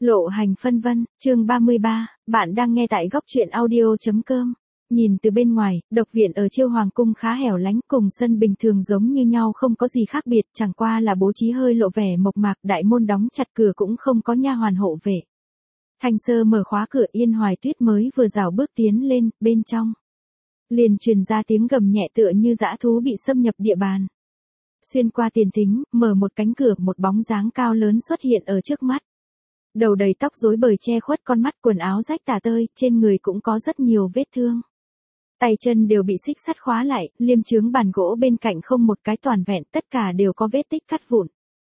Lộ hành phân vân, chương 33, bạn đang nghe tại góc truyện audio.com. Nhìn từ bên ngoài, độc viện ở Chiêu Hoàng cung khá hẻo lánh, cùng sân bình thường giống như nhau, không có gì khác biệt, chẳng qua là bố trí hơi lộ vẻ mộc mạc, đại môn đóng chặt, cửa cũng không có nha hoàn hộ vệ. Thanh Sơ mở khóa cửa, Yên Hoài Tuyết mới vừa rảo bước tiến lên, bên trong liền truyền ra tiếng gầm nhẹ tựa như dã thú bị xâm nhập địa bàn. Xuyên qua tiền thính, mở một cánh cửa, một bóng dáng cao lớn xuất hiện ở trước mắt. Đầu đầy tóc rối bời che khuất con mắt, quần áo rách tả tơi, trên người cũng có rất nhiều vết thương. Tay chân đều bị xích sắt khóa lại, liêm chướng bàn gỗ bên cạnh không một cái toàn vẹn, tất cả đều có vết tích cắt vụn.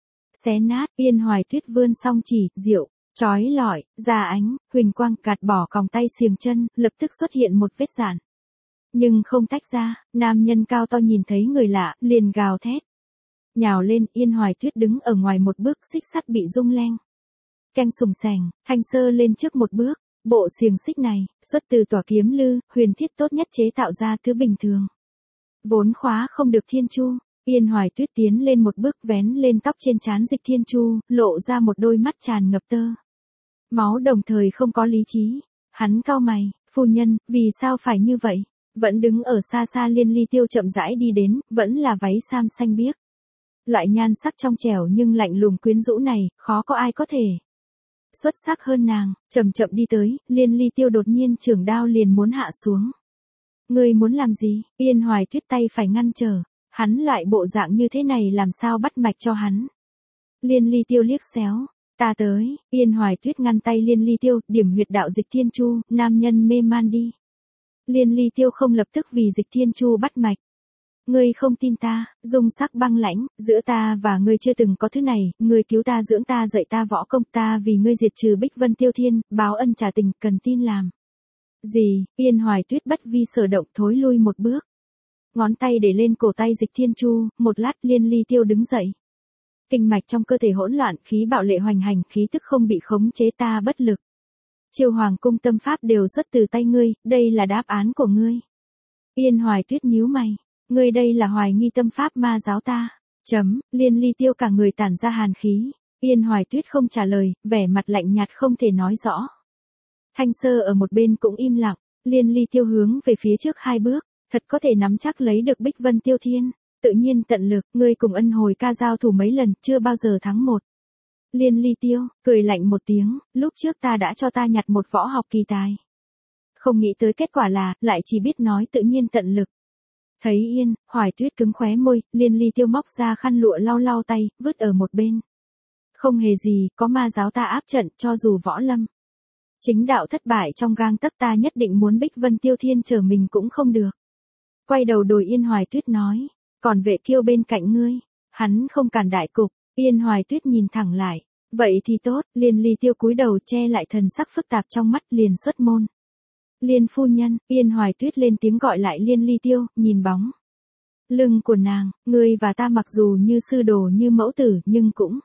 Xé nát, Yên Hoài Tuyết vươn song chỉ, diệu, chói lọi, ra ánh, huỳnh quang, gạt bỏ còng tay xiềng chân, lập tức xuất hiện một vết rạn. Nhưng không tách ra, nam nhân cao to nhìn thấy người lạ, liền gào thét. Nhào lên, Yên Hoài Tuyết đứng ở ngoài một bước, xích sắt bị rung leng. Keng sùng sành, Thanh Sơ lên trước một bước, bộ xiềng xích này, xuất từ Tỏa Kiếm Lư, huyền thiết tốt nhất chế tạo ra thứ bình thường. Vốn khóa không được thiên chu, Yên Hoài Tuyết tiến lên một bước, vén lên tóc trên trán Dịch Thiên Chu, lộ ra một đôi mắt tràn ngập tơ máu, đồng thời không có lý trí. Hắn cau mày, phu nhân, vì sao phải như vậy? Vẫn đứng ở xa xa Liên Ly Tiêu chậm rãi đi đến, vẫn là váy sam xanh biếc. Loại nhan sắc trong trẻo nhưng lạnh lùng quyến rũ này, khó có ai có thể xuất sắc hơn nàng. Chậm chậm đi tới, Liên Ly Tiêu đột nhiên chưởng đao liền muốn hạ xuống. Ngươi muốn làm gì? Yên Hoài Tuyết tay phải ngăn trở. Hắn loại bộ dạng như thế này làm sao bắt mạch cho hắn? Liên Ly Tiêu liếc xéo. Ta tới. Yên Hoài Tuyết ngăn tay Liên Ly Tiêu, điểm huyệt đạo Dịch Thiên Chu, nam nhân mê man đi. Liên Ly Tiêu không lập tức vì Dịch Thiên Chu bắt mạch. Ngươi không tin ta, dung sắc băng lãnh, giữa ta và ngươi chưa từng có thứ này, ngươi cứu ta dưỡng ta dạy ta võ công, ta vì ngươi diệt trừ Bích Vân Tiêu Thiên, báo ân trả tình, cần tin làm gì? Yên Hoài Tuyết bất vi sở động, thối lui một bước. Ngón tay để lên cổ tay Dịch Thiên Chu, một lát Liên Ly Tiêu đứng dậy. Kinh mạch trong cơ thể hỗn loạn, khí bạo lệ hoành hành, khí tức không bị khống chế, ta bất lực. Chiêu Hoàng cung tâm pháp đều xuất từ tay ngươi, đây là đáp án của ngươi. Yên Hoài Tuyết nhíu mày. Ngươi đây là hoài nghi tâm pháp ma giáo ta. Liên Ly Tiêu cả người tản ra hàn khí. Yên Hoài Tuyết không trả lời, vẻ mặt lạnh nhạt không thể nói rõ. Thanh Sơ ở một bên cũng im lặng. Liên Ly Tiêu hướng về phía trước hai bước, thật có thể nắm chắc lấy được Bích Vân Tiêu Thiên. Tự nhiên tận lực, ngươi cùng Ân Hồi ca giao thủ mấy lần, chưa bao giờ thắng một. Liên Ly Tiêu cười lạnh một tiếng, lúc trước ta đã cho ta nhặt một võ học kỳ tài. Không nghĩ tới kết quả là, lại chỉ biết nói tự nhiên tận lực. Thấy Yên Hoài Tuyết cứng khóe môi, Liên Ly Tiêu móc ra khăn lụa lau lau tay, vứt ở một bên. Không hề gì, có ma giáo ta áp trận, cho dù võ lâm chính đạo thất bại trong gang tấc, ta nhất định muốn Bích Vân Tiêu Thiên trở mình cũng không được. Quay đầu đồi Yên Hoài Tuyết nói, còn Vệ Kiêu bên cạnh ngươi, hắn không cản đại cục. Yên Hoài Tuyết nhìn thẳng lại, vậy thì tốt. Liên Ly Tiêu cúi đầu che lại thần sắc phức tạp trong mắt, liền xuất môn. Liên phu nhân, Yên Hoài Tuyết lên tiếng gọi lại Liên Ly Tiêu, nhìn bóng lưng của nàng, ngươi và ta mặc dù như sư đồ như mẫu tử, nhưng cũng.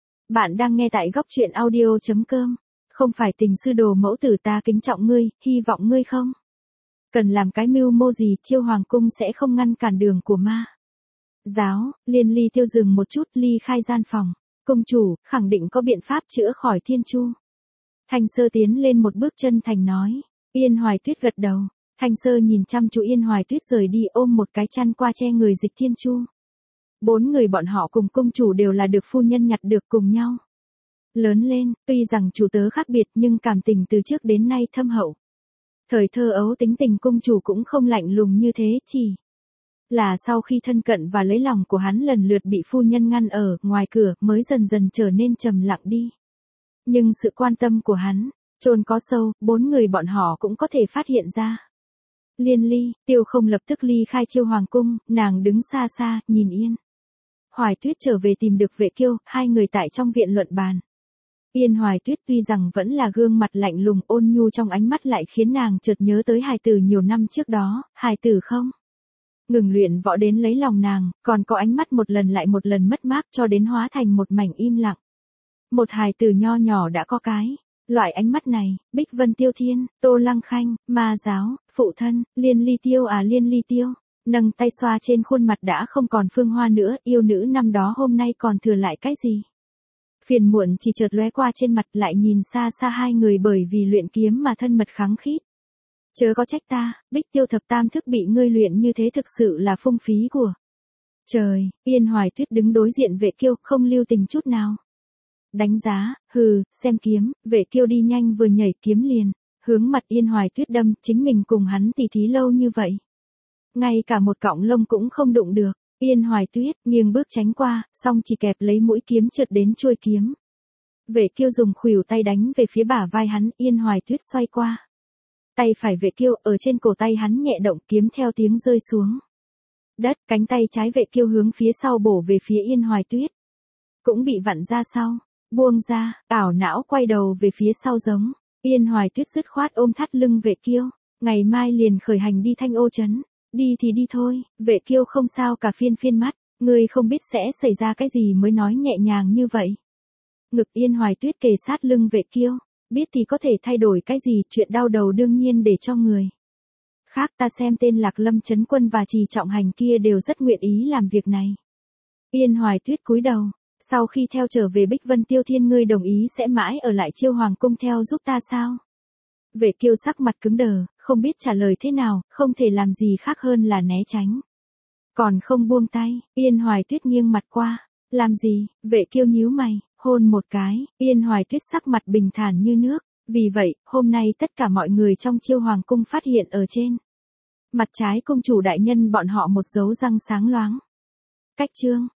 Bạn đang nghe tại góc truyện audio.com, không phải tình sư đồ mẫu tử, ta kính trọng ngươi, hy vọng ngươi không cần làm cái mưu mô gì, Chiêu Hoàng cung sẽ không ngăn cản đường của ma giáo. Liên Ly Tiêu dừng một chút, ly khai gian phòng. Công chủ, khẳng định có biện pháp chữa khỏi Thiên Chu. Thanh Sơ tiến lên một bước chân thành nói. Yên Hoài Tuyết gật đầu. Thanh Sơ nhìn chăm chú Yên Hoài Tuyết rời đi, ôm một cái chăn qua che người Dịch Thiên Chu. 4 người bọn họ cùng công chủ đều là được phu nhân nhặt được cùng nhau lớn lên, tuy rằng chủ tớ khác biệt nhưng cảm tình từ trước đến nay thâm hậu. Thời thơ ấu tính tình công chủ cũng không lạnh lùng như thế, chỉ là sau khi thân cận và lấy lòng của hắn lần lượt bị phu nhân ngăn ở ngoài cửa, mới dần dần trở nên trầm lặng đi. Nhưng sự quan tâm của hắn chôn có sâu, 4 người bọn họ cũng có thể phát hiện ra. Liên Ly Tiêu không lập tức ly khai Chiêu Hoàng cung, nàng đứng xa xa, nhìn Yên Hoài Tuyết trở về tìm được Vệ Kiêu, hai người tại trong viện luận bàn. Yên Hoài Tuyết tuy rằng vẫn là gương mặt lạnh lùng ôn nhu, trong ánh mắt lại khiến nàng chợt nhớ tới hài tử nhiều năm trước đó, hài tử không ngừng luyện võ đến lấy lòng nàng, còn có ánh mắt một lần lại một lần mất mát cho đến hóa thành một mảnh im lặng. Một hài tử nho nhỏ đã có cái loại ánh mắt này. Bích Vân Tiêu Thiên, Tô Lăng Khanh, ma giáo, phụ thân, Liên Ly Tiêu à, Liên Ly Tiêu nâng tay xoa trên khuôn mặt đã không còn phương hoa nữa, yêu nữ năm đó hôm nay còn thừa lại cái gì? Phiền muộn chỉ chợt lóe qua trên mặt, lại nhìn xa xa hai người bởi vì luyện kiếm mà thân mật khăng khít. Chớ có trách ta, Bích Tiêu thập tam thức bị ngươi luyện như thế thực sự là phung phí của. Trời, Yên Hoài Tuyết đứng đối diện Vệ Kiêu, không lưu tình chút nào. Đánh giá, hừ, xem kiếm, Vệ Kiêu đi nhanh vừa nhảy kiếm liền, hướng mặt Yên Hoài Tuyết đâm, chính mình cùng hắn tỉ thí lâu như vậy. Ngay cả một cọng lông cũng không đụng được, Yên Hoài Tuyết nghiêng bước tránh qua, song chỉ kẹp lấy mũi kiếm trượt đến chuôi kiếm. Vệ Kiêu dùng khuỷu tay đánh về phía bả vai hắn, Yên Hoài Tuyết xoay qua. Tay phải Vệ Kiêu ở trên cổ tay hắn nhẹ động, kiếm theo tiếng rơi xuống đất, cánh tay trái Vệ Kiêu hướng phía sau bổ về phía Yên Hoài Tuyết. Cũng bị vặn ra sau, buông ra, ảo não quay đầu về phía sau giống. Yên Hoài Tuyết dứt khoát ôm thắt lưng Vệ Kiêu, ngày mai liền khởi hành đi Thanh Ô trấn. Đi thì đi thôi, Vệ Kiêu không sao cả phiên phiên mắt, ngươi không biết sẽ xảy ra cái gì mới nói nhẹ nhàng như vậy. Ngực Yên Hoài Tuyết kề sát lưng Vệ Kiêu, biết thì có thể thay đổi cái gì, chuyện đau đầu đương nhiên để cho người khác ta xem tên Lạc Lâm Trấn Quân và Trì Trọng Hành kia đều rất nguyện ý làm việc này. Yên Hoài Tuyết cúi đầu, sau khi theo trở về Bích Vân Tiêu Thiên ngươi đồng ý sẽ mãi ở lại Chiêu Hoàng cung theo giúp ta sao? Vệ Kiêu sắc mặt cứng đờ, không biết trả lời thế nào, không thể làm gì khác hơn là né tránh. Còn không buông tay, Yên Hoài Tuyết nghiêng mặt qua, làm gì? Vệ Kiêu nhíu mày, hôn một cái, Yên Hoài Tuyết sắc mặt bình thản như nước, vì vậy, hôm nay tất cả mọi người trong Chiêu Hoàng cung phát hiện ở trên mặt trái công chủ đại nhân bọn họ một dấu răng sáng loáng. Cách chương